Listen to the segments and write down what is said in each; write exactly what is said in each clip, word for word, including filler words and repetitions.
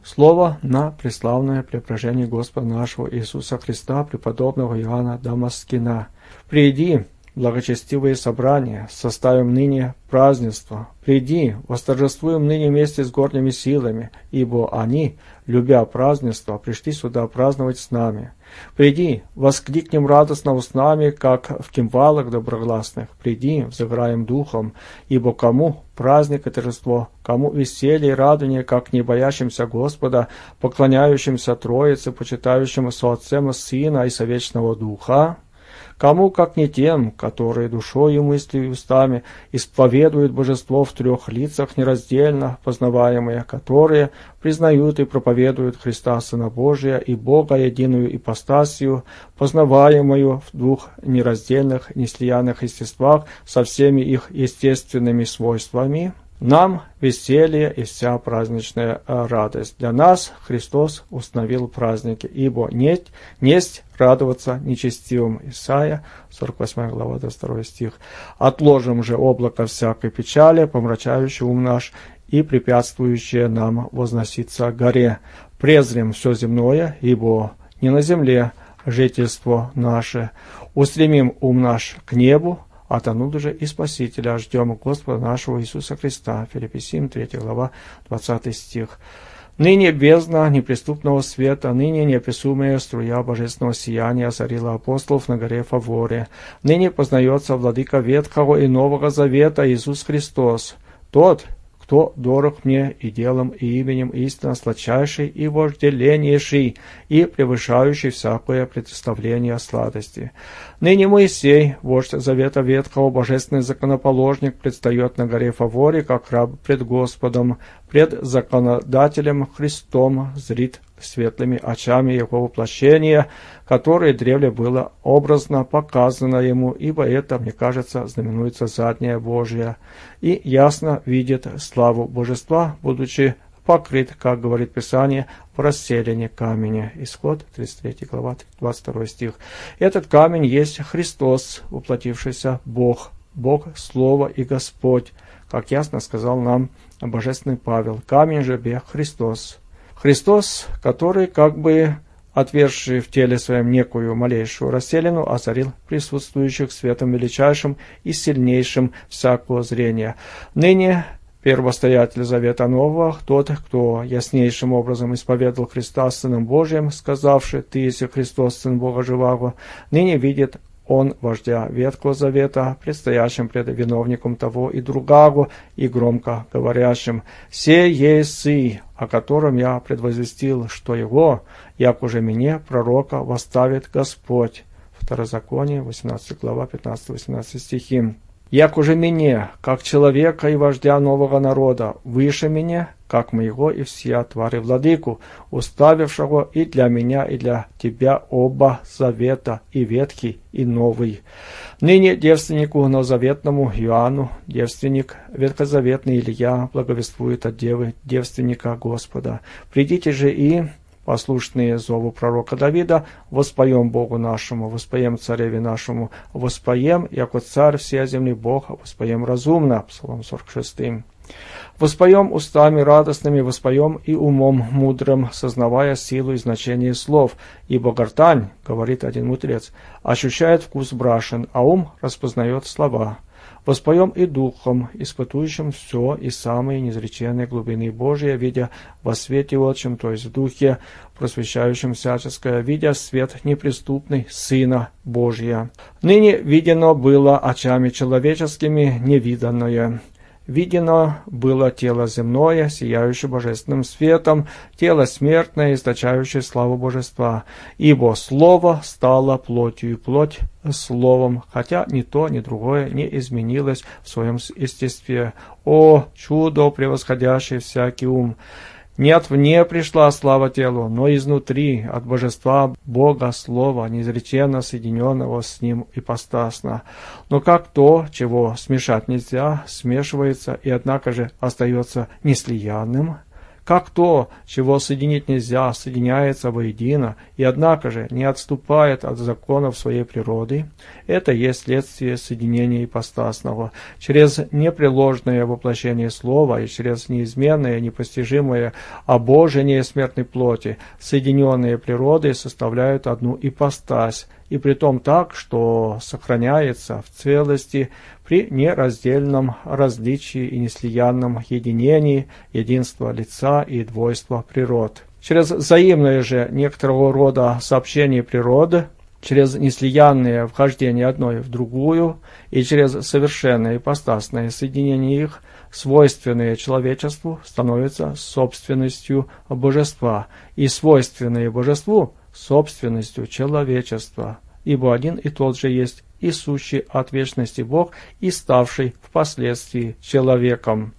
Слово на преславное преображение Господа нашего Иисуса Христа, преподобного Иоанна Дамаскина. «Приди, благочестивые собрания, составим ныне празднество. Приди, восторжествуем ныне вместе с горними силами, ибо они, любя празднество, пришли сюда праздновать с нами. Приди, воскликнем радостно устнами, как в кимвалах доброгласных. Приди, взыграем духом, ибо кому праздник и торжество, кому веселье и радование, как не боящимся Господа, поклоняющимся Троице, почитающему Соотцема Сына и Совечного Духа? Кому, как не тем, которые душою, мыслью и устами исповедуют божество в трех лицах нераздельно познаваемые, которые признают и проповедуют Христа Сына Божия и Бога единую ипостасию, познаваемую в двух нераздельных, неслиянных естествах со всеми их естественными свойствами? Нам веселье и вся праздничная радость. Для нас Христос установил праздники, ибо нет, несть радоваться нечестивым. Исайя, сорок восьмая глава, двадцать второй стих. Отложим же облако всякой печали, помрачающее ум наш и препятствующее нам возноситься к горе. Презрем все земное, ибо не на земле жительство наше. Устремим ум наш к небу, от оттуда же и Спасителя ждем Господа нашего Иисуса Христа. Филиппийцам, третья глава, двадцатый стих. Ныне бездна неприступного света, ныне неописуемая струя божественного сияния озарила апостолов на горе Фаворе. Ныне познается владыка Ветхого и Нового Завета Иисус Христос, тот, кто дорог мне и делом, и именем истинно сладчайший, и вожделеннейший, и превышающий всякое представление сладости. Ныне Моисей, вождь Завета Ветхого, божественный законоположник, предстает на горе Фаворе, как раб пред Господом, пред законодателем Христом, зрит светлыми очами его воплощения, которое древле было образно показано ему, ибо это, мне кажется, знаменуется задняя Божия, и ясно видит славу божества, будучи покрыт, как говорит Писание, в расселине камня. Исход, тридцать третья глава, двадцать второй стих. Этот камень есть Христос, воплотившийся Бог, Бог, Слово и Господь, как ясно сказал нам Божественный Павел. Камень же бе Христос. Христос, который, как бы отвергший в теле своем некую малейшую расселину, озарил присутствующих светом величайшим и сильнейшим всякого зрения. Ныне первостоятель Завета Нового, тот, кто яснейшим образом исповедовал Христа Сыном Божиим, сказавший: «Ты, если Христос, Сын Бога Живаго», ныне видит он вождя Ветхого Завета, предстоящим пред виновником того и другого, и громко говорящим: «Се еси, о котором я предвозвестил, что его, як уже мне, пророка, восставит Господь». Второзаконие, восемнадцатая глава, пятнадцатый-восемнадцатый стихи. «Як уже мне, как человека и вождя нового народа, выше меня, как моего и всея твари владыку, уставившего и для меня, и для тебя оба завета, и ветхий, и новый. Ныне девственнику новозаветному Иоанну, девственник ветхозаветный Илья, благовествует от девы девственника Господа. Придите же и, послушные зову пророка Давида, воспоем Богу нашему, воспоем цареве нашему, воспоем, яко царь всея земли Бог, воспоем разумно». Псалом сорок шесть. «Воспоем устами радостными, воспоем и умом мудрым, сознавая силу и значение слов. Ибо гортань, — говорит один мудрец, — ощущает вкус брашен, а ум распознает слова. Воспоем и духом, испытующим все и самые неизреченные глубины Божия, видя во свете отчим, то есть в духе, просвещающем всяческое, видя свет неприступный Сына Божия. Ныне видено было очами человеческими невиданное». Видено было тело земное, сияющее божественным светом, тело смертное, источающее славу божества. Ибо Слово стало плотью, и плоть Словом, хотя ни то, ни другое не изменилось в своем естестве. О, чудо, превосходящее всякий ум! Не отвне пришла слава телу, но изнутри, от божества Бога Слова, неизреченно соединенного с Ним ипостасно. Но как то, чего смешать нельзя, смешивается и однако же остается неслиянным, как то, чего соединить нельзя, соединяется воедино, и однако же не отступает от законов своей природы, это есть следствие соединения ипостасного. Через непреложное воплощение слова и через неизменное, непостижимое обожение смертной плоти, соединенные природы составляют одну ипостась, и притом так, что сохраняется в целости при нераздельном различии и неслиянном единении единства лица и двойства природ. Через взаимное же некоторого рода сообщение природы, через неслиянное вхождение одной в другую и через совершенное ипостасное соединение их, свойственные человечеству становятся собственностью божества, и свойственные божеству собственностью человечества, ибо один и тот же есть и сущий от вечности Бог, и ставший впоследствии человеком.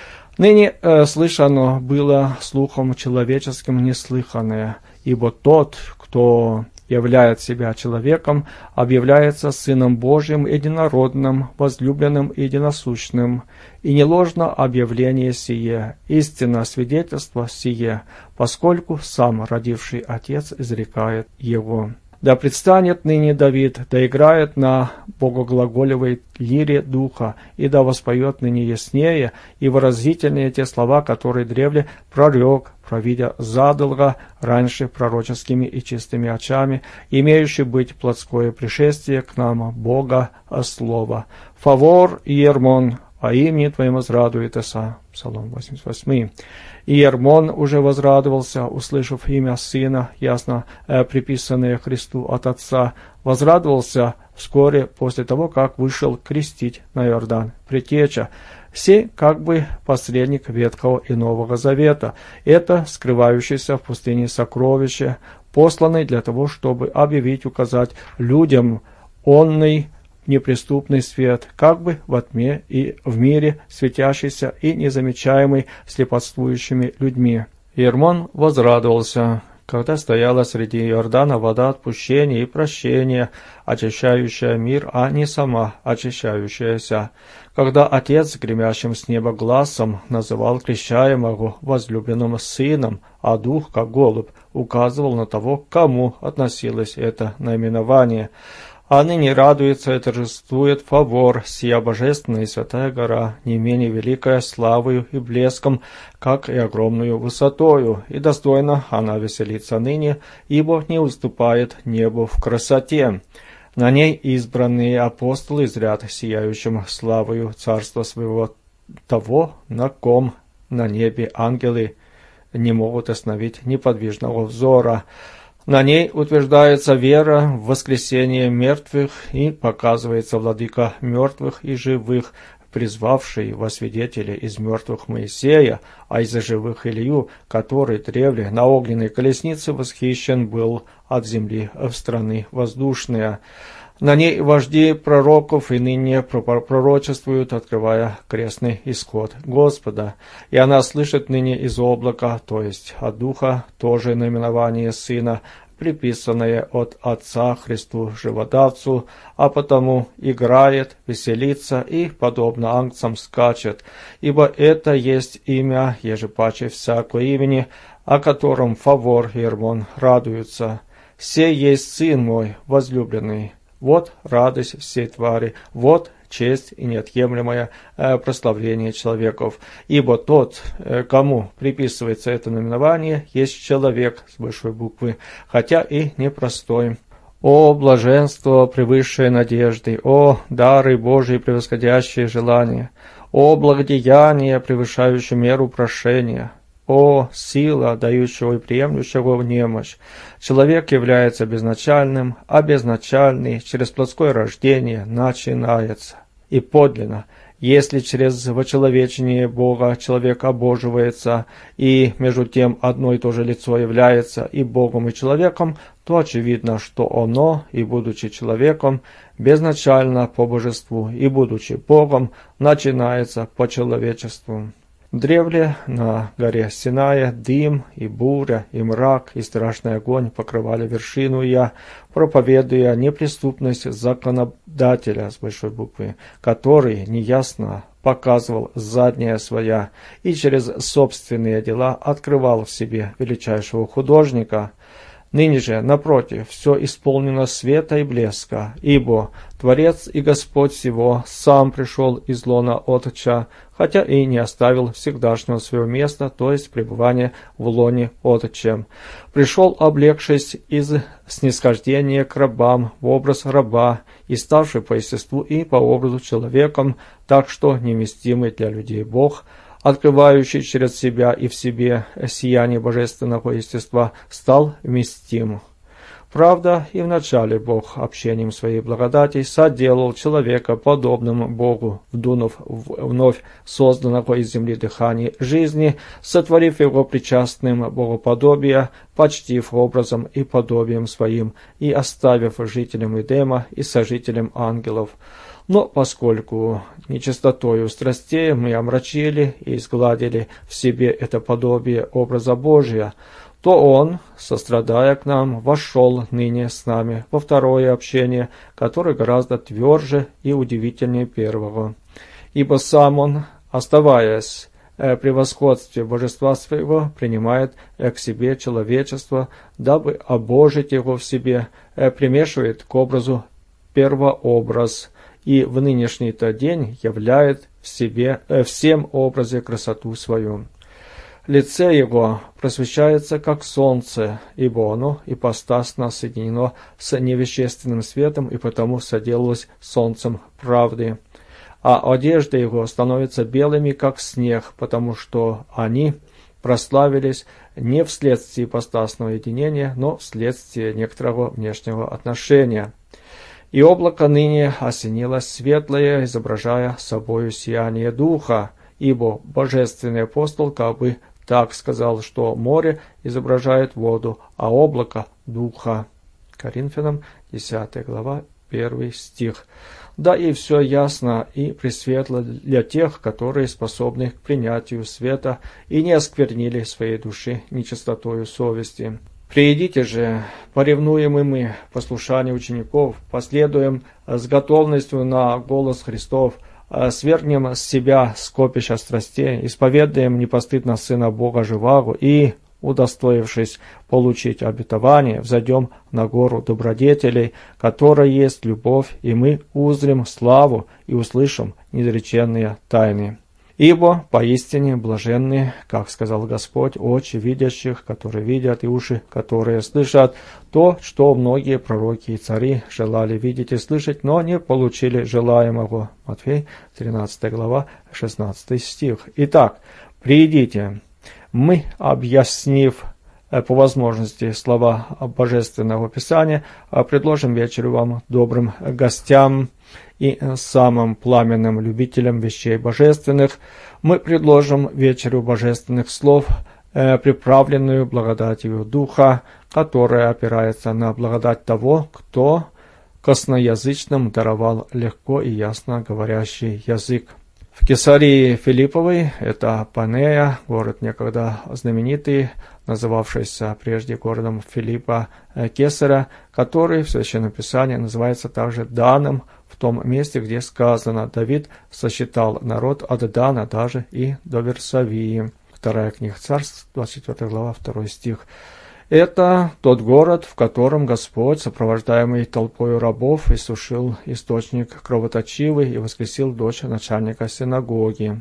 Ныне э, слышано было слухом человеческим неслыханное, ибо тот, кто являет себя человеком, объявляется Сыном Божьим, единородным, возлюбленным и единосущным. И не ложно объявление сие, истинно свидетельство сие, поскольку сам родивший Отец изрекает его. Да предстанет ныне Давид, да играет на богоглаголевой лире духа, и да воспоет ныне яснее и выразительнее те слова, которые древле прорек, провидя задолго раньше пророческими и чистыми очами, имеющий быть плотское пришествие к нам Бога Слова. Фавор Иермон, а имени Твоим возрадуется. Псалом восемьдесят восемь. Иермон уже возрадовался, услышав имя Сына, ясно э, приписанное Христу от Отца, возрадовался вскоре после того, как вышел крестить на Иордан. Предтеча, сей как бы посредник Ветхого и Нового Завета, это скрывающееся в пустыне сокровище, посланный для того, чтобы объявить, указать людям онный неприступный свет, как бы во тьме и в мире светящийся и незамечаемый слепотствующими людьми. Иермон возрадовался, когда стояла среди Иордана вода отпущения и прощения, очищающая мир, а не сама очищающаяся. Когда Отец, гремящим с неба гласом, называл крещаемого возлюбленным сыном, а Дух, как голубь, указывал на того, к кому относилось это наименование. А ныне радуется и торжествует Фавор, сия божественная и святая гора, не менее великая славою и блеском, как и огромную высотою, и достойно она веселится ныне, ибо не уступает небу в красоте. На ней избранные апостолы зрят сияющим славою царства своего того, на ком на небе ангелы не могут остановить неподвижного взора. На ней утверждается вера в воскресение мертвых и показывается владыка мертвых и живых, призвавший во свидетели из мертвых Моисея, а из живых Илью, который древле на огненной колеснице восхищен был от земли в страны воздушные. На ней вожди пророков и ныне пророчествуют, открывая крестный исход Господа. И она слышит ныне из облака, то есть от Духа, тоже наименование Сына, приписанное от Отца Христу Живодавцу, а потому играет, веселится и, подобно ангцам, скачет, ибо это есть имя, ежепаче всякого имени, о котором Фавор Иермон радуется. «Сей есть Сын мой, возлюбленный». Вот радость всей твари, вот честь и неотъемлемое э, прославление человеков. Ибо тот, э, кому приписывается это наименование, есть человек с большой буквы, хотя и непростой. О блаженство, превысшее надежды! О дары Божии, превосходящие желания! О благодеяние, превышающее меру прошения! О сила, дающего и приемлющего в немощь! Человек является безначальным, а безначальный через плотское рождение начинается. И подлинно, если через вочеловечение Бога человек обоживается, и между тем одно и то же лицо является и Богом, и человеком, то очевидно, что оно, и будучи человеком, безначально по божеству, и будучи Богом, начинается по человечеству. Древле на горе Синая дым и буря, и мрак, и страшный огонь покрывали вершину, и я, проповедуя неприступность законодателя с большой буквы, который неясно показывал задняя своя и через собственные дела открывал в себе величайшего художника. Ныне же, напротив, все исполнено света и блеска, ибо Творец и Господь всего сам пришел из лона Отча, хотя и не оставил всегдашнего своего места, то есть пребывания в лоне Отчем. Пришел, облегшись из снисхождения к рабам в образ раба, и ставший по естеству и по образу человеком, так что невместимый для людей Бог, открывающий через себя и в себе сияние божественного естества, стал вместим. Правда, и вначале Бог общением своей благодати соделал человека подобным Богу, вдунув в вновь созданного из земли дыхание жизни, сотворив его причастным богоподобия, почтив образом и подобием своим, и оставив жителем Эдема и сожителем ангелов. Но поскольку нечистотою страстей мы омрачили и изгладили в себе это подобие образа Божия, то Он, сострадая к нам, вошел ныне с нами во второе общение, которое гораздо тверже и удивительнее первого. Ибо сам Он, оставаясь э, при восходстве божества своего, принимает э, к себе человечество, дабы обожить его в себе, э, примешивает к образу первообраз, и в нынешний-то день являет в себе э, всем образе красоту свою. Лице его просвещается, как солнце, ибо оно ипостасно соединено с невещественным светом, и потому соделалось солнцем правды. А одежды его становятся белыми, как снег, потому что они прославились не вследствие ипостасного единения, но вследствие некоторого внешнего отношения. И облако ныне осенилось светлое, изображая собою сияние духа, ибо божественный апостол как бы так сказал, что море изображает воду, а облако – духа. Коринфянам, десятая глава, первый стих. Да и все ясно и пресветло для тех, которые способны к принятию света и не осквернили своей души нечистотою совести. Приидите же, поревнуемы мы, послушание учеников, последуем с готовностью на голос Христов, свергнем с себя скопища страстей, исповедаем непостыдно Сына Бога живаго и, удостоившись получить обетование, взойдем на гору добродетелей, которая есть любовь, и мы узрим славу и услышим неизреченные тайны. Ибо поистине блаженны, как сказал Господь, очи видящих, которые видят, и уши, которые слышат, то, что многие пророки и цари желали видеть и слышать, но не получили желаемого. Матфей, тринадцатая глава, шестнадцатый стих. Итак, приидите, мы, объяснив по возможности слова Божественного Писания, предложим вечеру вам, добрым гостям и самым пламенным любителям вещей божественных, мы предложим вечеру божественных слов, приправленную благодатью Духа, которая опирается на благодать того, кто косноязычным даровал легко и ясно говорящий язык. В Кесарии Филипповой, это Панея, город некогда знаменитый, называвшийся прежде городом Филиппа Кесаря, который в Священном Писании называется также Даном, в том месте, где сказано: Давид сосчитал народ от Дана даже и до Версавии. Вторая книга Царств, двадцать четвёртая глава, второй стих. Это тот город, в котором Господь, сопровождаемый толпою рабов, иссушил источник кровоточивый и воскресил дочь начальника синагоги.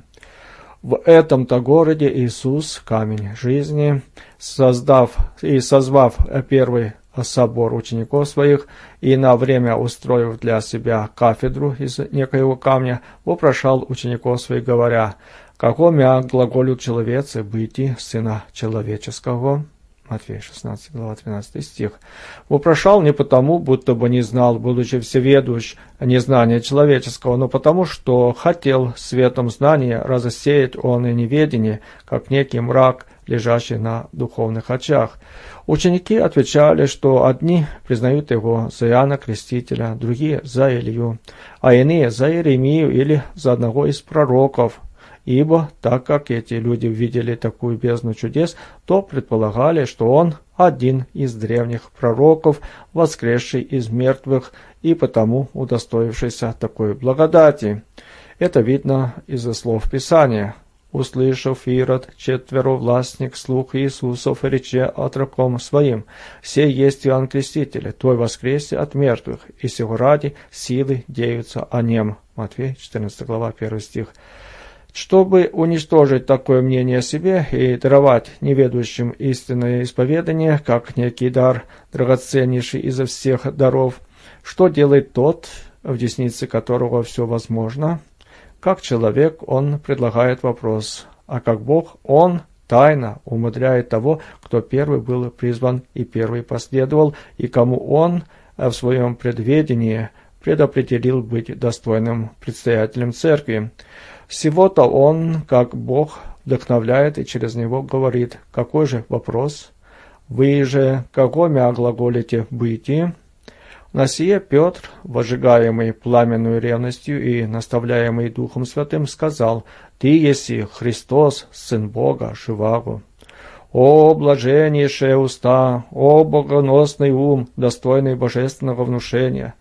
В этом-то городе Иисус, камень жизни, создав и созвав первый собор учеников своих и на время устроив для себя кафедру из некоего камня, вопрошал учеников своих, говоря: «Како мя глаголют человецы быти сына человеческого?» Матфея шестнадцатая глава, тринадцатый стих. Вопрошал не потому, будто бы не знал, будучи всеведущ, незнания человеческого, но потому, что хотел светом знания разосеять он и неведение, как некий мрак, лежащий на духовных очах. Ученики отвечали, что одни признают его за Иоанна Крестителя, другие за Илью, а иные за Иеремию или за одного из пророков. ибо, так как эти люди видели такую бездну чудес, то предполагали, что он один из древних пророков, воскресший из мертвых и потому удостоившийся такой благодати. Это видно из слов Писания. «Услышав Ирод, четверовластник, слух Иисусов, рече отроком своим, сей есть Иоанн Креститель, твой воскресе от мертвых, и сего ради силы деются о нем». Матфея, четырнадцатая глава, первый стих. Чтобы уничтожить такое мнение о себе и даровать неведущим истинное исповедание, как некий дар, драгоценнейший изо всех даров, что делает тот, в деснице которого все возможно? Как человек, он предлагает вопрос, а как Бог, он тайно умудряет того, кто первый был призван и первый последовал, и кому он в своем предведении предопределил быть достойным предстоятелем церкви. Всего-то он, как Бог, вдохновляет и через него говорит. Какой же вопрос? Вы же кого мя глаголите бытие? На сие Петр, возжигаемый пламенную ревностью и наставляемый Духом Святым, сказал: «Ты еси Христос, Сын Бога, живаго». О, блаженнейшие уста, о, богоносный ум, достойный божественного внушения!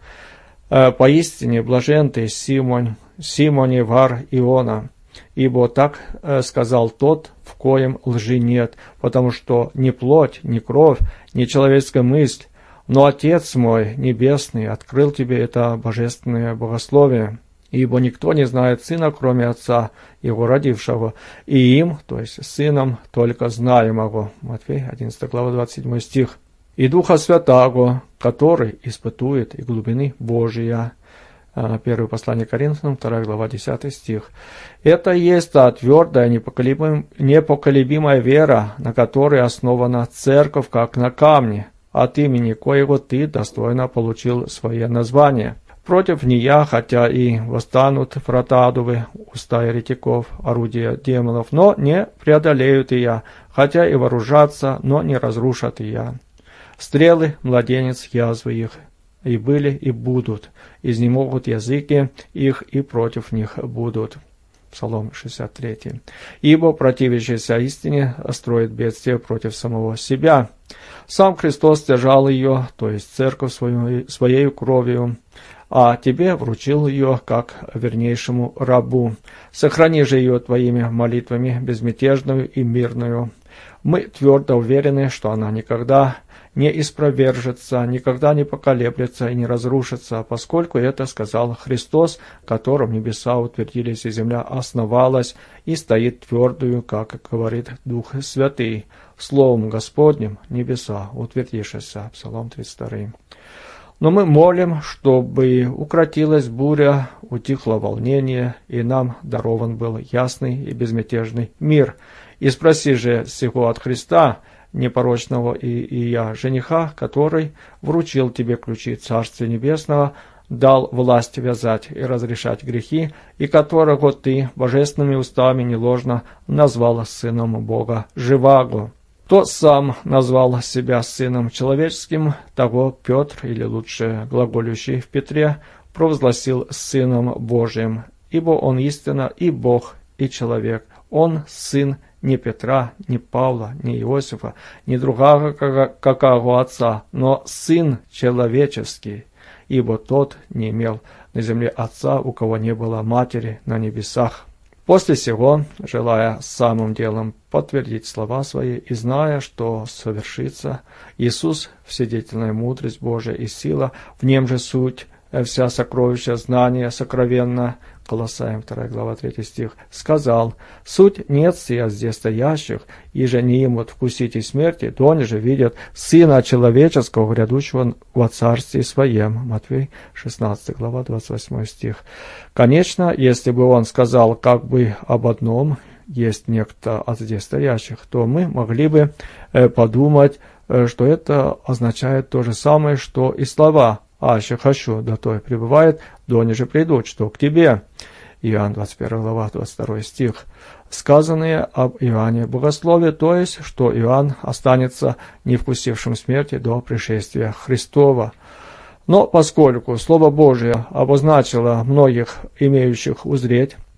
Поистине блажен ты, Симонь, Симоне вар Иона, ибо так сказал тот, в коем лжи нет, потому что ни плоть, ни кровь, ни человеческая мысль, но Отец мой Небесный открыл тебе это божественное богословие, ибо никто не знает Сына, кроме Отца, Его родившего, и им, то есть Сыном, только знаемого. Матфея, одиннадцатая глава, двадцать седьмой стих. И Духа Святаго, который испытует и глубины Божия. Первое послание Коринфянам, вторая глава, десятый стих. Это и есть та твердая, непоколебим, непоколебимая вера, на которой основана церковь, как на камне, от имени коего ты достойно получил свое название. Против нея, хотя и восстанут врата адовы, уста еретиков, орудия демонов, но не преодолеют ее, хотя и вооружатся, но не разрушат ее. Стрелы, младенец, язвы их, и были, и будут, изнемогут языки их, и против них будут. Псалом шестьдесят три. Ибо противящийся истине строит бедствие против самого себя. Сам Христос стяжал ее, то есть церковь свою, своей кровью, а тебе вручил ее как вернейшему рабу. Сохрани же ее твоими молитвами безмятежную и мирную. Мы твердо уверены, что она никогда не испровержется, никогда не поколеблется и не разрушится, поскольку это сказал Христос, которым небеса утвердились и земля основалась и стоит твердую, как говорит Дух Святый. Словом Господним небеса утвердившися. Псалом тридцать два. Но мы молим, чтобы укротилась буря, утихло волнение, и нам дарован был ясный и безмятежный мир. И спроси же сего от Христа, непорочного и, и я, жениха, который вручил тебе ключи Царствия Небесного, дал власть вязать и разрешать грехи, и которого ты божественными устами неложно назвал сыном Бога живаго. Кто сам назвал себя сыном человеческим, того Петр, или лучше глаголющий в Петре, провозгласил сыном Божиим, ибо он истинно и Бог, и человек. Он сын не Петра, не Павла, не Иосифа, не другого какого отца, но сын человеческий, ибо тот не имел на земле отца, у кого не было матери на небесах. После сего, желая самым делом подтвердить слова свои и зная, что совершится, Иисус, вседетельная мудрость Божия и сила, в нем же суть, вся сокровища знания сокровенна, Колоссаям вторая глава третий стих, сказал: «Суть нет сия здесь стоящих, и же не имут вкусить и смерти, то они же видят Сына Человеческого, грядущего во Царстве Своем». Матфей шестнадцатая глава двадцать восьмой стих. Конечно, если бы он сказал как бы об одном, есть некто от здесь стоящих, то мы могли бы подумать, что это означает то же самое, что и слова «Аще хочу, да то и пребывает, доне же придут, что к тебе». Иоанн двадцать первая глава, двадцать второй стих. Сказанные об Иоанне богословие, то есть, что Иоанн останется не вкусившим смерти до пришествия Христова. Но поскольку Слово Божие обозначило многих имеющих узреть,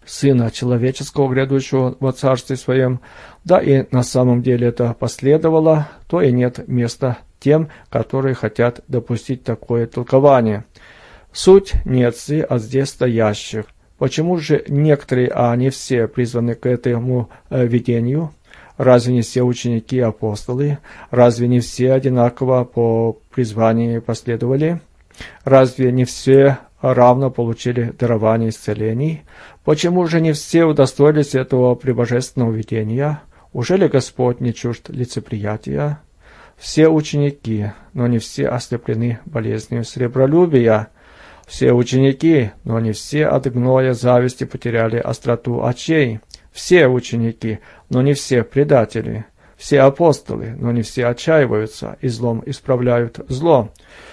Сына Человеческого, грядущего во Царстве Своем, да и на самом деле это последовало, то и нет места тем, которые хотят допустить такое толкование. Суть не отцы, а здесь стоящих. Почему же некоторые, а не все, призваны к этому э, видению? Разве не все ученики апостолы? Разве не все одинаково по призванию последовали? Разве не все равно получили дарование исцелений? Почему же не все удостоились этого пребожественного видения? Ужели Господь не чужд лицеприятия? Все ученики, но не все ослеплены болезнью сребролюбия. Все ученики, но не все от гноя зависти потеряли остроту очей. Все ученики, но не все предатели. Все апостолы, но не все отчаиваются и злом исправляют зло.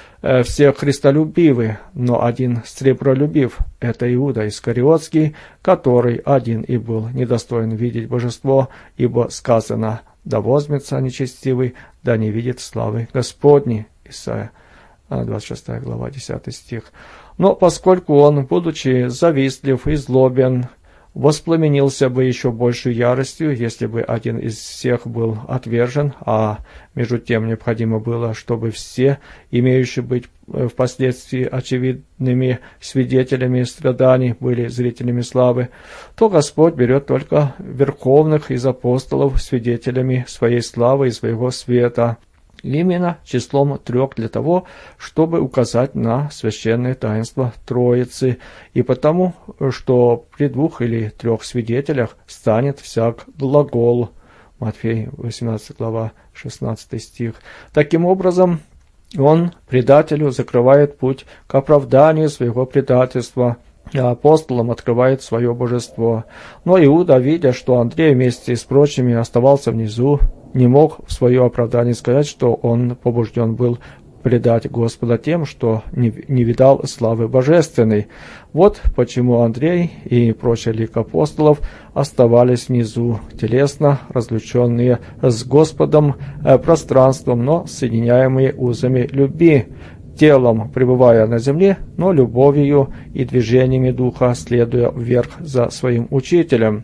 Все христолюбивы, но один сребролюбив. Это Иуда Искариотский, который один и был недостоин видеть божество, ибо сказано: «Да возьмется нечестивый, да не видит славы Господней». Исайя двадцать шестая глава, десятый стих. Но поскольку он, будучи завистлив и злобен, воспламенился бы еще большей яростью, если бы один из всех был отвержен, а между тем необходимо было, чтобы все, имеющие быть впоследствии очевидными свидетелями страданий, были зрителями славы, то Господь берет только верховных из апостолов свидетелями своей славы и своего света, именно числом трех для того, чтобы указать на священное таинство Троицы, и потому, что при двух или трех свидетелях станет всяк глагол. Матфей восемнадцатая глава, шестнадцатый стих. Таким образом, он предателю закрывает путь к оправданию своего предательства, а апостолам открывает свое божество. Но Иуда, видя, что Андрей вместе с прочими оставался внизу, не мог в свое оправдание сказать, что он побужден был предать Господа тем, что не, не видал славы божественной. Вот почему Андрей и прочие лик апостолов оставались внизу, телесно разлученные с Господом э, пространством, но соединяемые узами любви, телом пребывая на земле, но любовью и движениями духа, следуя вверх за своим учителем.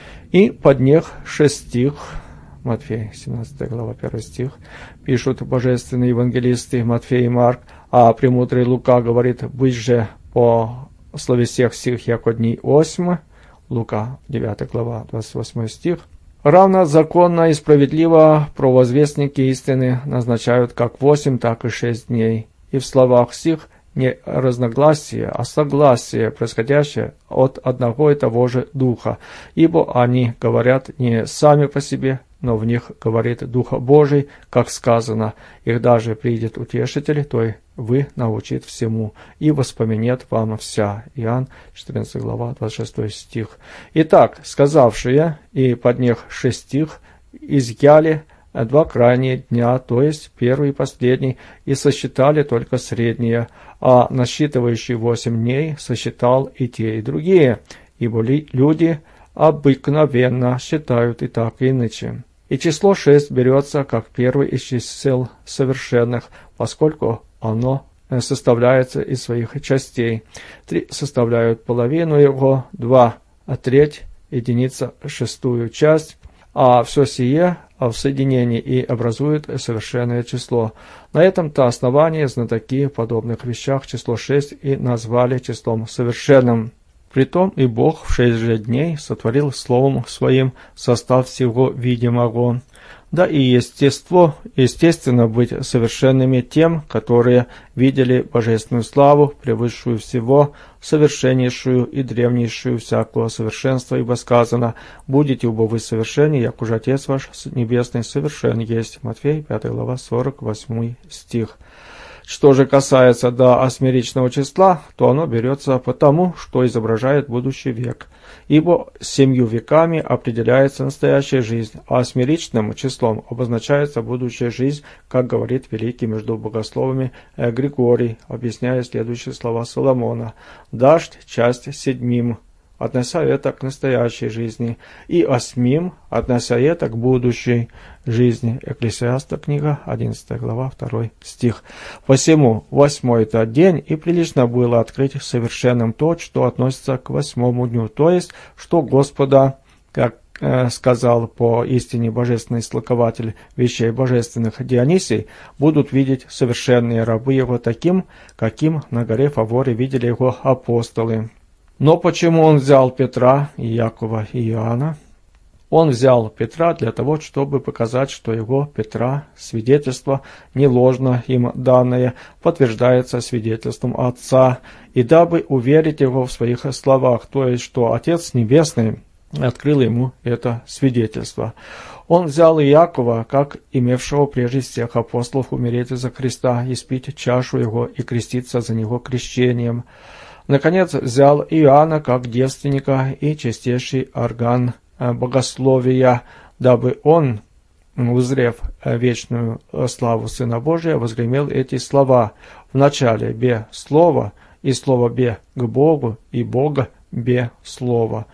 И под них шесть стих, Матфей, семнадцатая глава, первый стих, пишут божественные евангелисты Матфей и Марк, а премудрый Лука говорит: «Быть же по слове всех сих, яко дни осьмы», Лука, девятая глава, двадцать восьмой стих. Равно законно и справедливо провозвестники истины назначают как восемь, так и шесть дней. И в словах сих не разногласие, а согласие, происходящее от одного и того же Духа, ибо они говорят не сами по себе, но в них говорит Дух Божий, как сказано: «Их даже придет утешитель, то и вы научит всему, и воспоменет вам вся». Иоанн, четырнадцатая глава, двадцать шестой стих. Итак, сказавшие, и под них шесть стих, изъяли два крайние дня, то есть первый и последний, и сосчитали только средние, а насчитывающий восемь дней сосчитал и те, и другие, ибо люди обыкновенно считают и так, и иначе. И число шесть берется как первый из чисел совершенных, поскольку оно составляется из своих частей. Три составляют половину его, два а треть, единица шестую часть, а все сие в соединении и образует совершенное число. На этом-то основании знатоки в подобных вещах число шесть и назвали числом совершенным. Притом и Бог в шесть же дней сотворил Словом Своим состав всего видимого. Да и естество, естественно, быть совершенными тем, которые видели божественную славу, превысшую всего, совершеннейшую и древнейшую всякого совершенства, ибо сказано: «Будете убо вы совершенны, як уже Отец ваш небесный совершен есть». Матфей, пятая глава, сорок восьмой стих. Что же касается до осьмеричного числа, то оно берется потому, что изображает будущий век, ибо семью веками определяется настоящая жизнь, а осьмеричным числом обозначается будущая жизнь, как говорит великий между богословами Григорий, объясняя следующие слова Соломона: «Дождь, часть седьмим, относя это к настоящей жизни, и осьмим, относя это к будущей жизни. Экклесиаста, книга, одиннадцатая глава, второй стих. Посему восьмой это день, и прилично было открыть совершенным то, что относится к восьмому дню, то есть, что Господа, как сказал по истине божественный истолкователь вещей божественных Дионисий, будут видеть совершенные рабы его таким, каким на горе Фаворе видели его апостолы. Но почему он взял Петра, Иакова и Иоанна? Он взял Петра для того, чтобы показать, что его, Петра, свидетельство, не ложно им данное, подтверждается свидетельством Отца, и дабы уверить его в своих словах, то есть, что Отец Небесный открыл ему это свидетельство. Он взял Иакова, как имевшего прежде всех апостолов умереть за Христа, испить чашу его и креститься за него крещением. Наконец, взял Иоанна, как девственника и чистейший орган богословия, дабы он, узрев вечную славу Сына Божия, возгремел эти слова: «В начале бе слово, и слово бе к Богу, и Бога бе слово».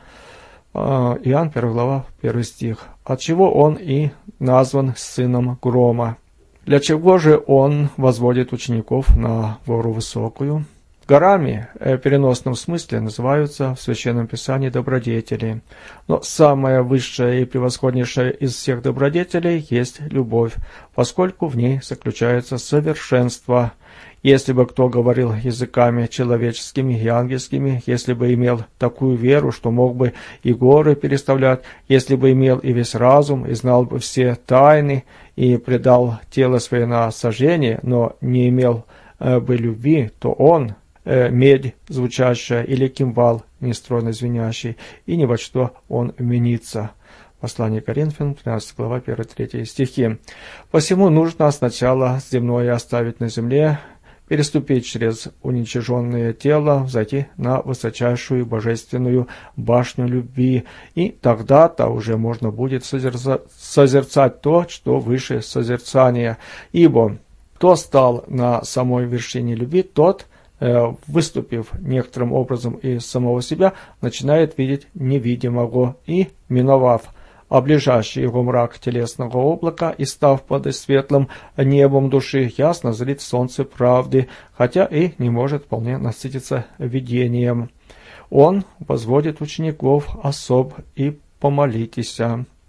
Иоанн, первая глава, первый стих. Отчего он и назван сыном грома. Для чего же он возводит учеников на гору высокую? Горами в переносном смысле называются в Священном Писании добродетели. Но самая высшая и превосходнейшая из всех добродетелей есть любовь, поскольку в ней заключается совершенство. Если бы кто говорил языками человеческими и ангельскими, если бы имел такую веру, что мог бы и горы переставлять, если бы имел и весь разум, и знал бы все тайны, и предал тело свое на сожжение, но не имел э, бы любви, то он, э, медь звучащая, или кимвал нестройно звенящий, и ни во что он вменится. Послание Коринфянам, тринадцатая глава, первый-третий стихи. Посему нужно сначала земное оставить на земле, переступить через уничиженное тело, взойти на высочайшую божественную башню любви, и тогда-то уже можно будет созерца... созерцать то, что выше созерцания. Ибо кто стал на самой вершине любви, тот, э, выступив некоторым образом из самого себя, начинает видеть невидимого, и, миновав облежащий его мрак телесного облака и став под светлым небом души, ясно зрит солнце правды, хотя и не может вполне насытиться видением. Он возводит учеников особ, и помолитесь,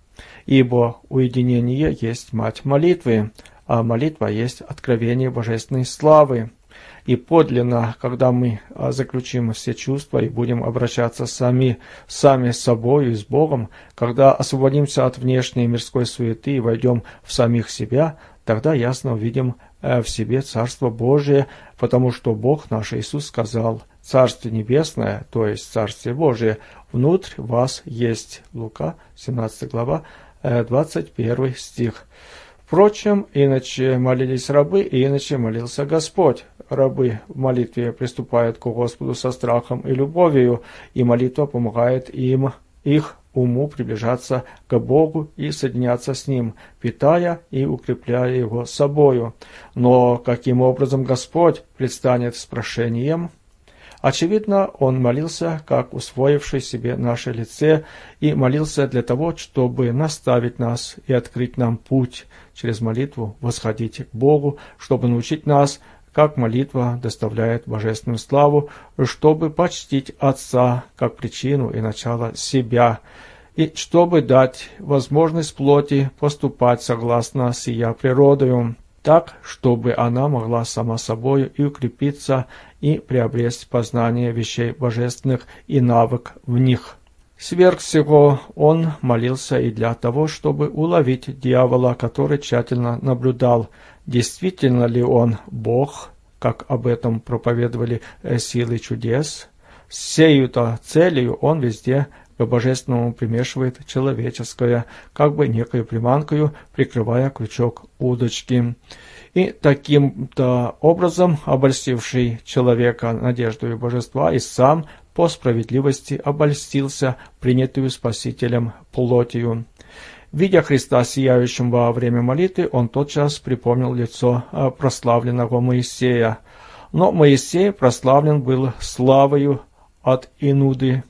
ибо уединение есть мать молитвы, а молитва есть откровение божественной славы. И подлинно, когда мы заключим все чувства и будем обращаться сами, сами с собой и с Богом, когда освободимся от внешней мирской суеты и войдем в самих себя, тогда ясно увидим в себе Царство Божие, потому что Бог наш Иисус сказал: «Царствие Небесное, то есть Царствие Божие, внутрь вас есть». Лука, семнадцатая глава, двадцать первый стих. Впрочем, иначе молились рабы, и иначе молился Господь. Рабы в молитве приступают к Господу со страхом и любовью, и молитва помогает им, их уму приближаться к Богу и соединяться с Ним, питая и укрепляя его собою. Но каким образом Господь предстанет с прошением? Очевидно, он молился, как усвоивший себе наше лице, и молился для того, чтобы наставить нас и открыть нам путь через молитву восходить к Богу, чтобы научить нас, как молитва доставляет божественную славу, чтобы почтить Отца как причину и начало себя, и чтобы дать возможность плоти поступать согласно сия природою, так, чтобы она могла сама собою и укрепиться, и приобрести познание вещей божественных и навык в них. Сверх всего он молился и для того, чтобы уловить дьявола, который тщательно наблюдал, действительно ли он Бог, как об этом проповедовали силы чудес. С сею-то целью он везде к божественному примешивает человеческое, как бы некою приманкою, прикрывая крючок удочки. И таким-то образом, обольстивший человека надеждою божества, и сам по справедливости обольстился принятую Спасителем плотью. Видя Христа сияющим во время молитвы, он тотчас припомнил лицо прославленного Моисея. Но Моисей прославлен был славою от инуды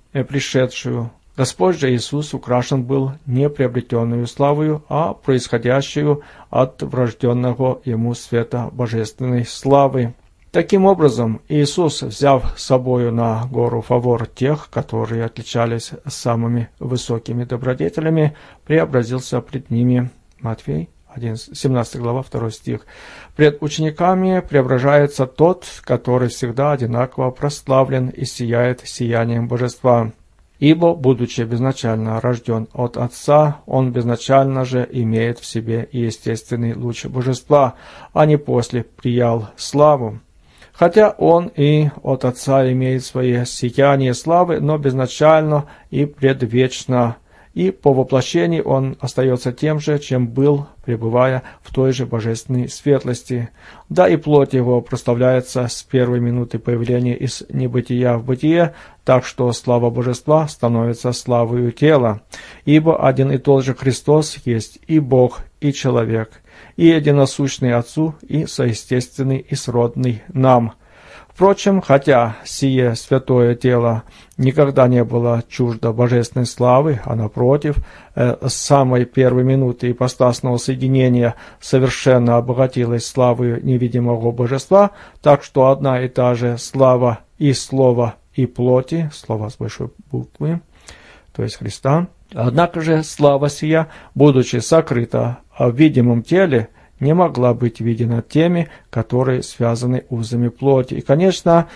пришедшую. Господь же Иисус украшен был не приобретенную славою, а происходящую от врожденного Ему света божественной славы. Таким образом, Иисус, взяв с собою на гору Фавор тех, которые отличались самыми высокими добродетелями, преобразился пред ними. Матфей, семнадцатая глава, второй стих. Пред учениками преображается тот, который всегда одинаково прославлен и сияет сиянием божества. Ибо, будучи безначально рожден от Отца, Он безначально же имеет в себе и естественный луч божества, а не после приял славу. Хотя Он и от Отца имеет свое сияние славы, но безначально и предвечно, и по воплощении Он остается тем же, чем был, пребывая в той же божественной светлости. Да и плоть Его прославляется с первой минуты появления из небытия в бытие, так что слава божества становится славою тела. Ибо один и тот же Христос есть и Бог, и человек, и единосущный Отцу, и соестественный, и сродный нам. Впрочем, хотя сие святое тело никогда не было чуждо божественной славы, а напротив, э, с самой первой минуты ипостасного соединения совершенно обогатилось славою невидимого божества, так что одна и та же слава и слова и плоти, слова с большой буквы, то есть Христа, однако же слава сия, будучи сокрыта в видимом теле, не могла быть видена теми, которые связаны узами плоти. И, конечно,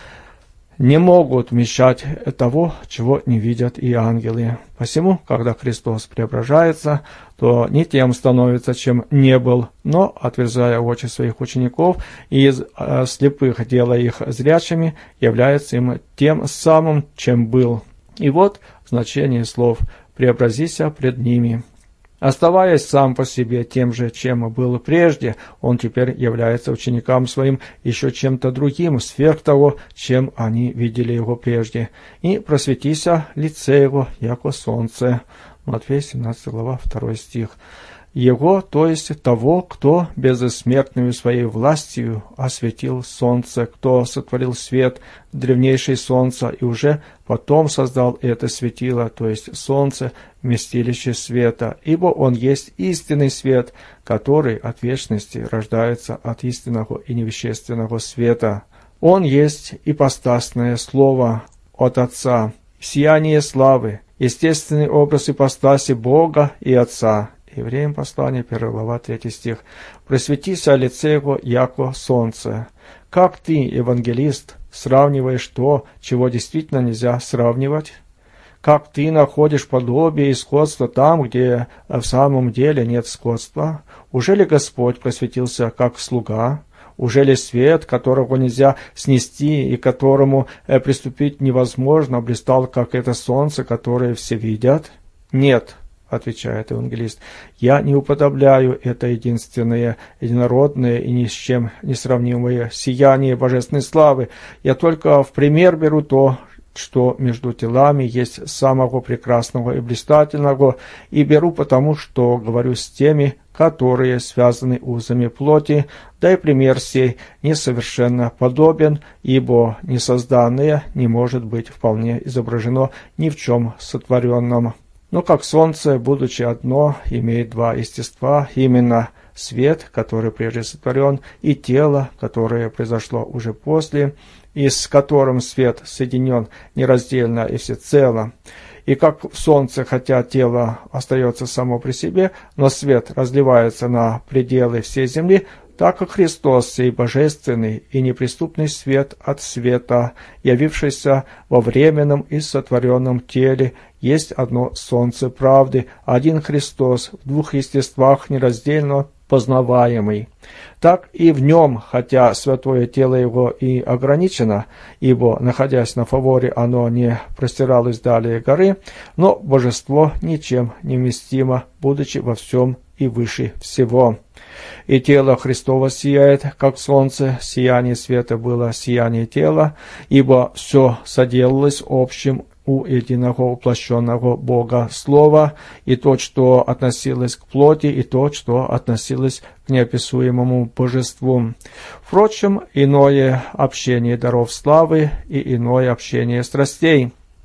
не могут вмещать того, чего не видят и ангелы. Посему, когда Христос преображается, то не тем становится, чем не был, но, отверзая очи своих учеников и из э, слепых делая их зрячими, является им тем самым, чем был. И вот значение слов «преобразися пред ними». Оставаясь сам по себе тем же, чем был прежде, он теперь является ученикам своим еще чем-то другим, сверх того, чем они видели его прежде. И просветися лице его, яко солнце. Матфея, семнадцатая глава, второй стих. Его, то есть того, кто безсмертную своей властью осветил солнце, кто сотворил свет, древнейший солнца, и уже потом создал это светило, то есть солнце, вместилище света, ибо он есть истинный свет, который от вечности рождается от истинного и невещественного света. Он есть ипостасное слово от Отца, сияние славы, естественный образ ипостаси Бога и Отца. Евреям послание, первая глава, третий стих. «Просветися лице его, яко солнце». Как ты, евангелист, сравниваешь то, чего действительно нельзя сравнивать? Как ты находишь подобие и сходство там, где в самом деле нет сходства? Ужели Господь просветился как слуга? Ужели свет, которого нельзя снести и к которому приступить невозможно, блистал, как это солнце, которое все видят? Нет. Отвечает евангелист, я не уподобляю это единственное, единородное и ни с чем не сравнимое сияние божественной славы. Я только в пример беру то, что между телами есть самого прекрасного и блистательного, и беру потому, что говорю с теми, которые связаны узами плоти, да и пример сей несовершенно подобен, ибо несозданное не может быть вполне изображено ни в чем сотворенном. Но как солнце, будучи одно, имеет два естества, именно свет, который прежде сотворен, и тело, которое произошло уже после, и с которым свет соединен нераздельно и всецело. И как в солнце, хотя тело остается само при себе, но свет разливается на пределы всей земли, так как Христос, сей божественный и неприступный свет от света, явившийся во временном и сотворенном теле, есть одно солнце правды, один Христос, в двух естествах нераздельно познаваемый. Так и в нем, хотя святое тело его и ограничено, ибо, находясь на Фаворе, оно не простиралось далее горы, но божество ничем не вместимо, будучи во всем и выше всего. И тело Христово сияет, как солнце, сияние света было сияние тела, ибо все соделалось общим у единого воплощенного Бога Слова, и то, что относилось к плоти, и то, что относилось к неописуемому божеству. Впрочем, иное общение даров славы и иное общение страстей.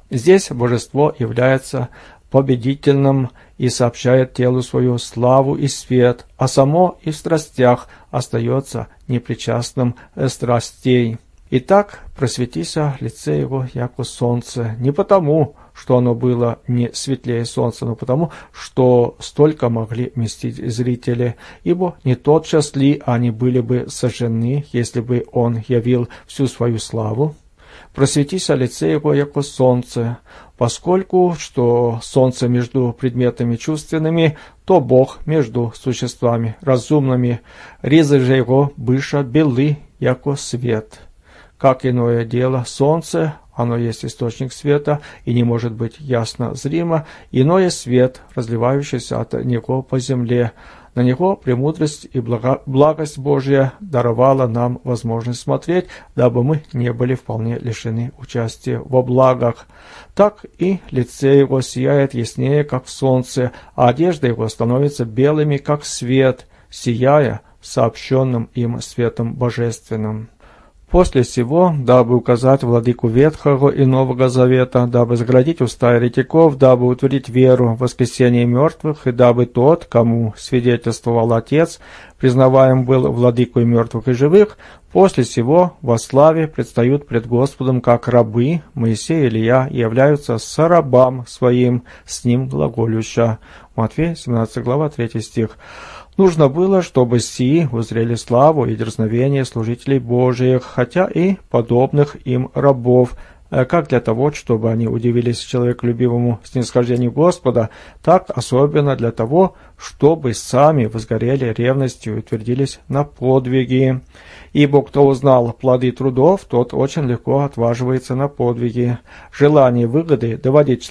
Здесь божество является победительным и сообщает телу свою славу и свет, а само и в страстях остается непричастным страстей. Итак, просветися лице его, яко солнце, не потому, что оно было не светлее солнца, но потому, что столько могли вместить зрители, ибо не тотчас ли они были бы сожжены, если бы он явил всю свою славу? Просветися лице его, яко солнце, поскольку, что солнце между предметами чувственными, то Бог между существами разумными, ризы же его быша белы, яко свет. Как иное дело, солнце, оно есть источник света и не может быть ясно зримо, иное свет, разливающийся от него по земле. На него премудрость и благо, благость Божья даровала нам возможность смотреть, дабы мы не были вполне лишены участия во благах. Так и лице его сияет яснее, как солнце, а одежда его становится белыми, как свет, сияя сообщенным им светом божественным. После сего, дабы указать владыку Ветхого и Нового Завета, дабы заградить уста еретиков, дабы утвердить веру в воскресение мертвых, и дабы тот, кому свидетельствовал Отец, признаваем был владыкой мертвых и живых, после сего во славе предстают пред Господом как рабы, Моисей и Илия являются сорабам своим, с ним глаголюща. Матфея, семнадцатая глава, третий стих. Нужно было, чтобы сии узрели славу и дерзновение служителей Божиих, хотя и подобных им рабов, как для того, чтобы они удивились человеколюбивому снисхождению Господа, так особенно для того, чтобы сами возгорели ревностью и утвердились на подвиги. Ибо кто узнал плоды трудов, тот очень легко отваживается на подвиги. Желание выгоды доводить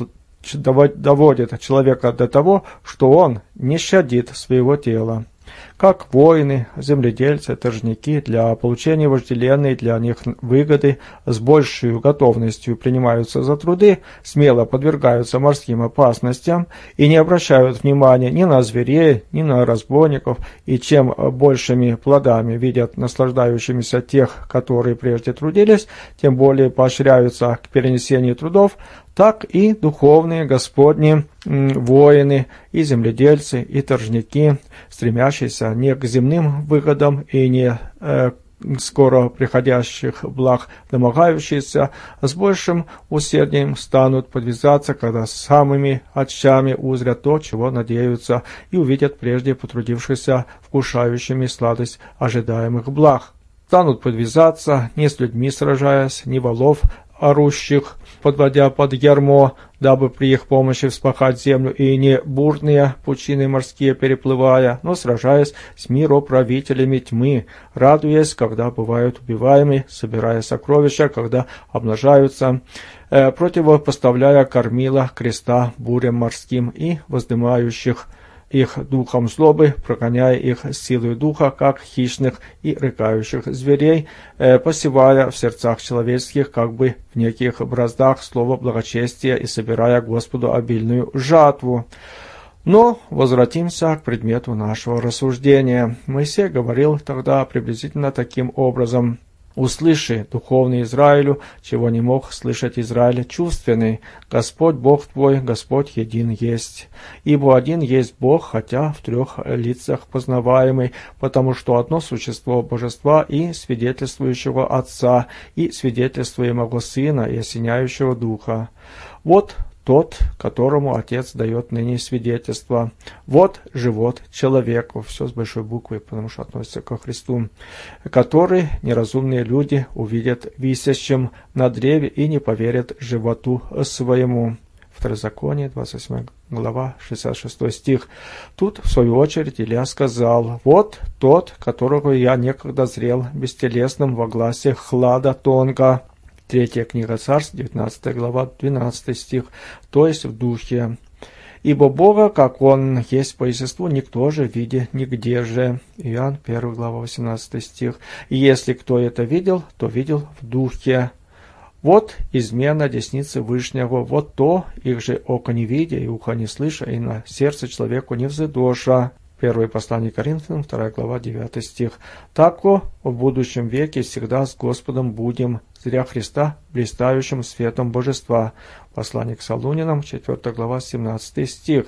доводит человека до того, что он не щадит своего тела. Как воины, земледельцы, торжники для получения вожделенной для них выгоды с большей готовностью принимаются за труды, смело подвергаются морским опасностям и не обращают внимания ни на зверей, ни на разбойников, и чем большими плодами видят наслаждающимися тех, которые прежде трудились, тем более поощряются к перенесению трудов, так и духовные Господни воины, и земледельцы, и торжники, стремящиеся не к земным выгодам и не э, скоро приходящих благ домогающиеся, с большим усердием станут подвязаться, когда самыми очами узрят то, чего надеются, и увидят прежде потрудившихся вкушающими сладость ожидаемых благ. Станут подвязаться, не с людьми сражаясь, ни волов орущих, подводя под ярмо, дабы при их помощи вспахать землю, и не бурные пучины морские переплывая, но сражаясь с мироправителями тьмы, радуясь, когда бывают убиваемы, собирая сокровища, когда обнажаются, э, противопоставляя кормила креста бурям морским и воздымающих их духом злобы, прогоняя их силой духа, как хищных и рыкающих зверей, э, посевая в сердцах человеческих, как бы в неких браздах, слово благочестия и собирая Господу обильную жатву. Но возвратимся к предмету нашего рассуждения. Моисей говорил тогда приблизительно таким образом: «Услыши, духовный Израилю, чего не мог слышать Израиль чувственный. Господь Бог твой, Господь един есть. Ибо один есть Бог, хотя в трех лицах познаваемый, потому что одно существо божества и свидетельствующего Отца, и свидетельствуемого Сына, и осеняющего Духа. Вот тот, которому Отец дает ныне свидетельство. Вот живот человеку», все с большой буквы, потому что относится ко Христу, «который неразумные люди увидят висящим на древе и не поверят животу своему». Второзаконие, двадцать восьмая глава, шестьдесят шестой стих. Тут, в свою очередь, Илья сказал: «Вот тот, которого я некогда зрел бестелесным во гласе хлада тонко». Третья книга Царств, девятнадцатая глава, двенадцатый стих, то есть в духе. «Ибо Бога, как Он есть по естеству, никто же виде нигде же». Иоанн, первая глава, восемнадцатый стих. «И если кто это видел, то видел в духе. Вот измена десницы Вышнего, вот то, их же око не видя, и ухо не слыша, и на сердце человеку не взыдоша». Первое послание Коринфянам, вторая глава, девятый стих. «Тако в будущем веке всегда с Господом будем, зря Христа блистающим светом божества». Послание к Солунянам, четвёртая глава, семнадцатый стих.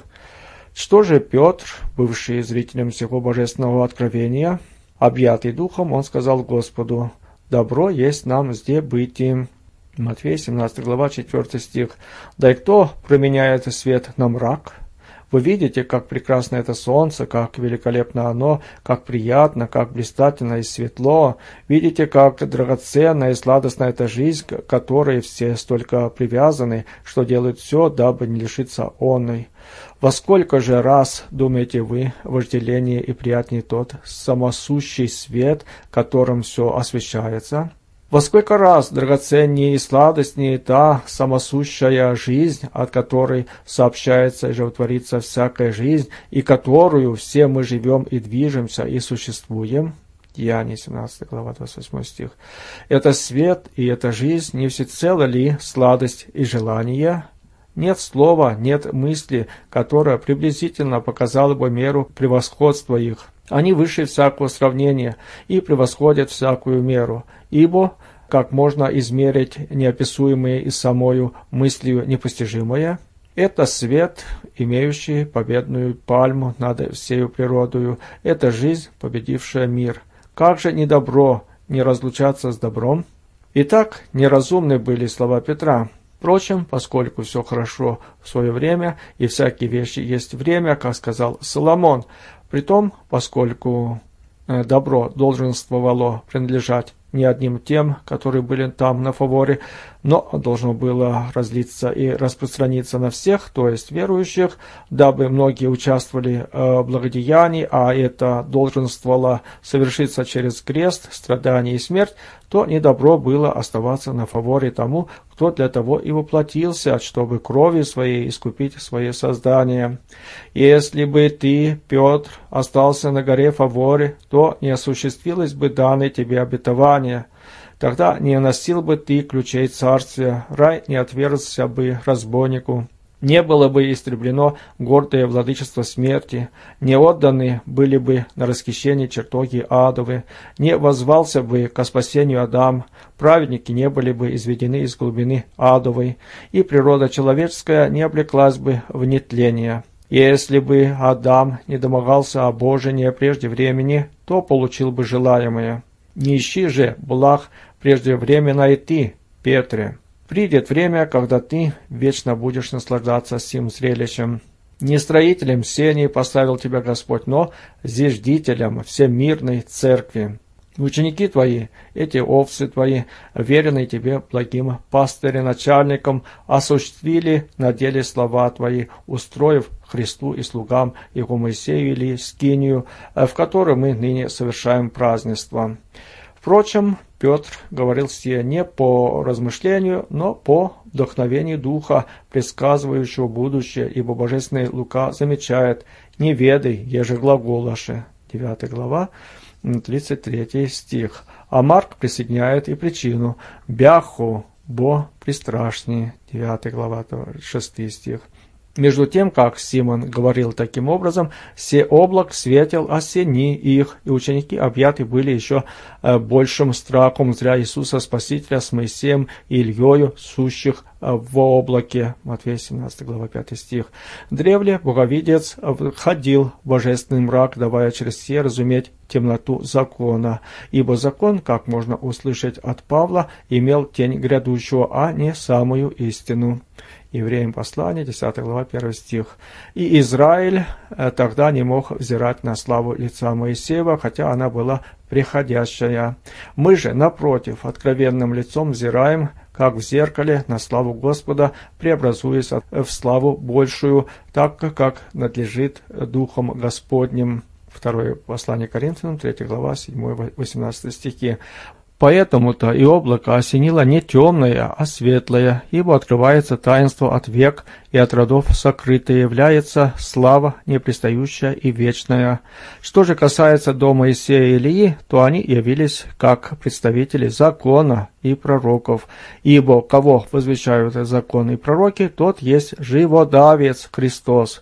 Что же Петр, бывший зрителем всего божественного откровения, объятый духом, он сказал Господу: «Добро есть нам здесь быть им». Матфея, семнадцатая глава, четвёртый стих. «Да и кто променяет свет на мрак? Вы видите, как прекрасно это солнце, как великолепно оно, как приятно, как блистательно и светло. Видите, как драгоценна и сладостна эта жизнь, к которой все столько привязаны, что делают все, дабы не лишиться онной. Во сколько же раз, думаете вы, вожделение и приятнее тот самосущий свет, которым все освещается? Во сколько раз драгоценнее и сладостнее та самосущая жизнь, от которой сообщается и животворится всякая жизнь, и которую все мы живем и движемся и существуем?» Деяния, семнадцатая глава, двадцать восьмой стих. «Это свет и эта жизнь не всецело ли сладость и желание? Нет слова, нет мысли, которая приблизительно показала бы меру превосходства их. Они выше всякого сравнения и превосходят всякую меру, ибо как можно измерить неописуемое и самою мыслью непостижимое? Это свет, имеющий победную пальму над всею природою, это жизнь, победившая мир. Как же не добро не разлучаться с добром?» Итак, неразумны были слова Петра. Впрочем, поскольку все хорошо в свое время, и всякие вещи есть время, как сказал Соломон, притом, поскольку добро долженствовало принадлежать не одним тем, которые были там на фаворе, но должно было разлиться и распространиться на всех, то есть верующих, дабы многие участвовали в благодеянии, а это долженствовало совершиться через крест, страдания и смерть, то недобро было оставаться на фаворе тому, кто для того и воплотился, чтобы кровью своей искупить свое создание. Если бы ты, Петр, остался на горе Фаворе, то не осуществилось бы данное тебе обетование. Тогда не носил бы ты ключей царствия, рай не отверзся бы разбойнику. Не было бы истреблено гордое владычество смерти, не отданы были бы на расхищение чертоги адовы, не возвался бы ко спасению Адам, праведники не были бы изведены из глубины адовой, и природа человеческая не облеклась бы в нетление. Если бы Адам не домогался обожения прежде времени, то получил бы желаемое. Не ищи же благ преждевременно и ты, Петре. Придет время, когда ты вечно будешь наслаждаться сим зрелищем. Не строителем сени поставил тебя Господь, но зиждителем всемирной церкви. Ученики твои, эти овцы твои, веренные тебе благим пастырем, начальником, осуществили на деле слова твои, устроив Христу и слугам его Моисею или скинию, в которой мы ныне совершаем празднество. Впрочем, Петр говорил сие не по размышлению, но по вдохновению Духа, предсказывающего будущее, ибо божественный Лука замечает: «Не ведай, еже глаголаше». девятая глава, тридцать третий стих. А Марк присоединяет и причину: «Бяху, бо пристрашнее». девятая глава, шестой стих. Между тем, как Симон говорил таким образом, «се облак светил осени их», и ученики объяты были еще большим страхом, зря Иисуса Спасителя с Моисеем и Ильею, сущих в облаке. Матфея семнадцатая глава, пятый стих. Древле боговидец входил в божественный мрак, давая через все разуметь темноту закона, ибо закон, как можно услышать от Павла, имел тень грядущего, а не самую истину. Евреям послание, десятая глава, первый стих. «И Израиль тогда не мог взирать на славу лица Моисеева, хотя она была приходящая. Мы же, напротив, откровенным лицом взираем, как в зеркале, на славу Господа, преобразуясь в славу большую, так как надлежит Духом Господним». Второе послание Коринфянам, третья глава, седьмой-восемнадцатый стихи. Поэтому-то и облако осенило не темное, а светлое, ибо открывается таинство от век, и от родов сокрытое является слава непрестающая и вечная. Что же касается до Моисея и Илии, то они явились как представители закона и пророков, ибо кого возвещают закон и пророки, тот есть живодавец Христос.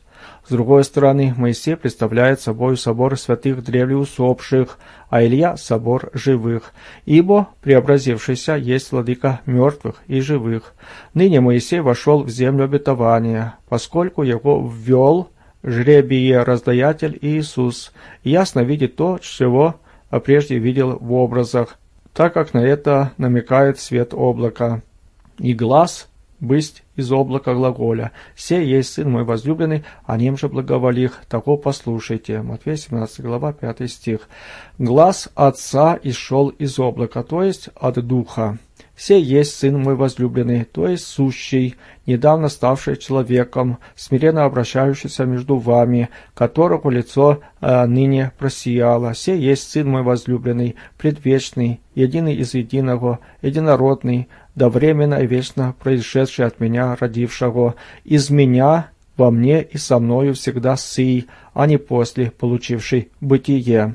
С другой стороны, Моисей представляет собой собор святых древле усопших, а Илья – собор живых, ибо преобразившийся есть владыка мертвых и живых. Ныне Моисей вошел в землю обетования, поскольку его ввел жребие раздаятель Иисус, и ясно видит то, чего прежде видел в образах, так как на это намекает свет облака. И глаз «бысть из облака глаголя. Сей есть Сын мой возлюбленный, о нем же благоволих, того послушайте». Матфея семнадцатая глава, пятый стих. Глаз Отца исшел из облака, то есть от Духа. «Сей есть Сын мой возлюбленный», то есть сущий, недавно ставший человеком, смиренно обращающийся между вами, которого лицо э, ныне просияло. «Сей есть Сын мой возлюбленный, предвечный, единый из единого, единородный, да временно и вечно происшедший от меня, родившего, из меня, во мне и со мною всегда сый, а не после, получивший бытие.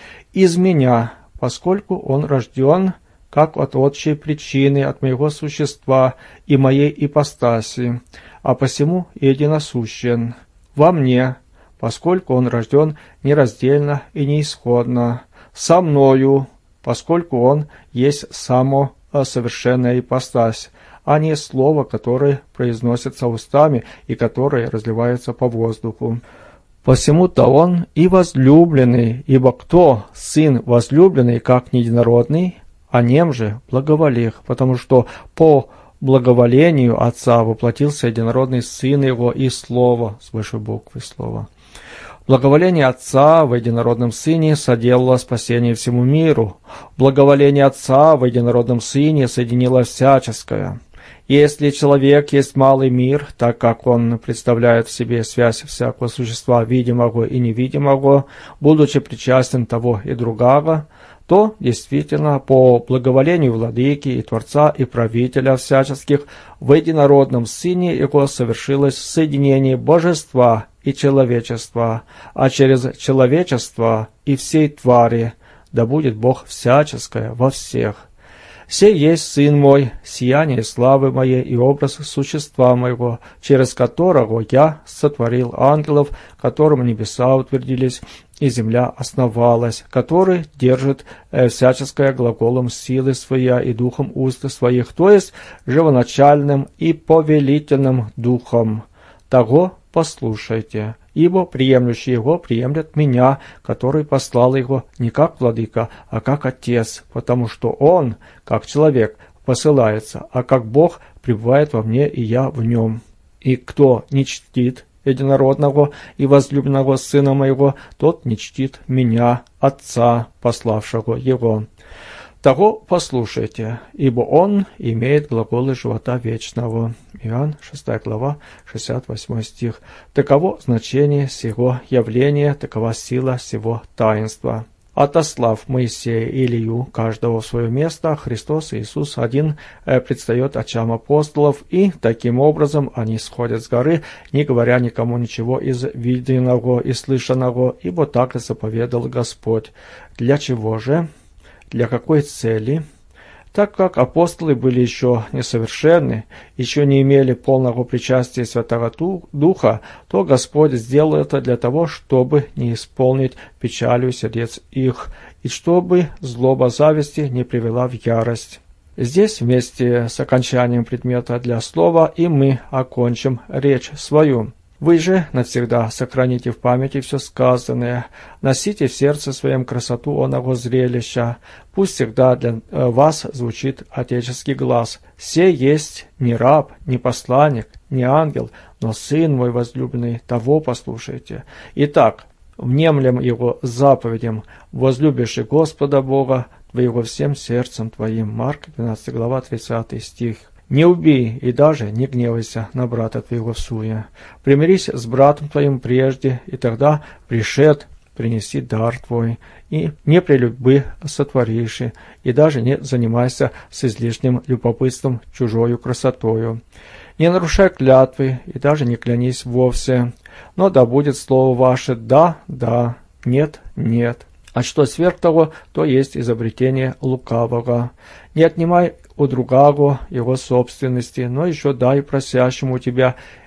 Из меня, поскольку он рожден, как от отчей причины, от моего существа и моей ипостаси, а посему единосущен. Во мне, поскольку он рожден нераздельно и неисходно, со мною, поскольку он есть само совершенная ипостась, а не слово, которое произносится устами и которое разливается по воздуху. Посему-то он и возлюбленный, ибо кто сын возлюбленный, как не единородный, о нем же благоволих, потому что по благоволению Отца воплотился единородный Сын Его и Слово, с большой буквы Слово. Благоволение Отца в единородном Сыне соделало спасение всему миру. Благоволение Отца в единородном Сыне соединило всяческое. Если человек есть малый мир, так как он представляет в себе связь всякого существа видимого и невидимого, будучи причастен того и другого, то действительно по благоволению Владыки и Творца и Правителя всяческих в единородном Сыне Его совершилось соединение Божества и человечества, а через человечество и всей твари да будет Бог всяческое во всех. Сей есть Сын мой, сияние славы моей и образ существа моего, через которого я сотворил ангелов, которым небеса утвердились, и земля основалась, который держит э, всяческое глаголом силы своя и духом уст своих, то есть живоначальным и повелительным духом. Того послушайте, ибо приемлющий его приемлет меня, который послал его не как владыка, а как отец, потому что он, как человек, посылается, а как Бог пребывает во мне, и я в нем. И кто не чтит единородного и возлюбленного Сына моего, тот не чтит меня, Отца, пославшего его. Того послушайте, ибо он имеет глаголы живота вечного». Иоанн, шестая глава, шестьдесят восьмой стих. Таково значение сего явления, такова сила сего таинства. Отослав Моисея и Илью, каждого в свое место, Христос Иисус один предстает очам апостолов, и таким образом они сходят с горы, не говоря никому ничего из виденного и слышанного, ибо так и заповедал Господь. Для чего же? Для какой цели? Так как апостолы были еще несовершенны, еще не имели полного причастия Святого Духа, то Господь сделал это для того, чтобы не исполнить печалью сердец их, и чтобы злоба зависти не привела в ярость. Здесь вместе с окончанием предмета для слова и мы окончим речь свою. Вы же навсегда сохраните в памяти все сказанное, носите в сердце своем красоту оного зрелища. Пусть всегда для вас звучит отеческий глас. «Сей есть не раб, не посланник, не ангел, но Сын мой возлюбленный, того послушайте». Итак, внемлем Его заповедям, возлюбишь Господа Бога твоего всем сердцем твоим. Марк, двенадцатая глава, тридцатый стих. «Не убей и даже не гневайся на брата твоего всуе. Примирись с братом твоим прежде, и тогда пришед принеси дар твой, и не прелюбы сотвориши, и даже не занимайся с излишним любопытством чужою красотою. Не нарушай клятвы, и даже не клянись вовсе, но да будет слово ваше «да, да», «нет, нет». А что сверх того, то есть изобретение лукавого. Не отнимай у другого его собственности, но еще дай просящему тебя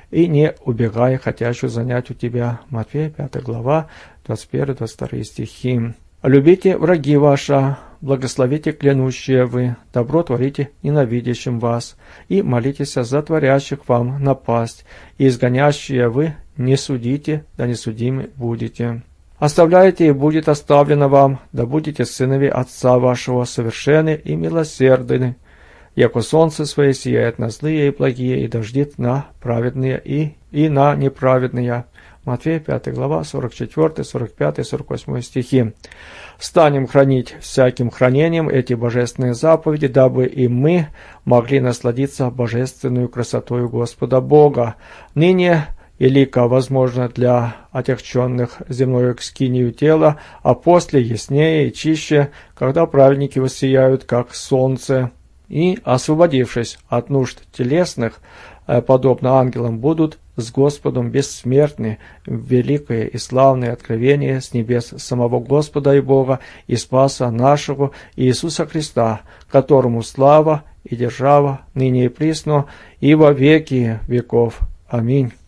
и не убегай, хотящую занять у тебя». Матфея, пятая глава, двадцать первый двадцать второй стихи. «Любите враги ваши, благословите клянущие вы, добро творите ненавидящим вас, и молитесь за творящих вам напасть, и изгонящие вы не судите, да не судимы будете. Оставляйте, и будет оставлено вам, да будете сынови Отца вашего совершенны и милосердны, яко солнце свое сияет на злые и благие, и дождит на праведные и, и на неправедные». Матфея, пятая глава, сорок четвёртый, сорок пятый, сорок восьмой стихи. «Станем хранить всяким хранением эти божественные заповеди, дабы и мы могли насладиться божественную красотою Господа Бога. Ныне велико возможно для отягченных земною скинию тела, а после яснее и чище, когда праведники воссияют, как солнце, и, освободившись от нужд телесных, подобно ангелам, будут с Господом бессмертны в великое и славное откровение с небес самого Господа и Бога и Спаса нашего Иисуса Христа, которому слава и держава ныне и присно и во веки веков. Аминь».